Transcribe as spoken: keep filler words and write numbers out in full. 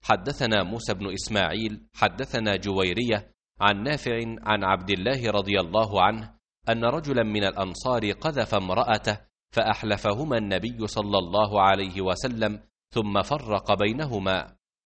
حدثنا موسى بن إسماعيل حدثنا جويرية عن نافع عن عبد الله رضي الله عنه أن رجلا من الأنصار قذف امرأته فأحلفهما النبي صلى الله عليه وسلم ثم فرق بينهما.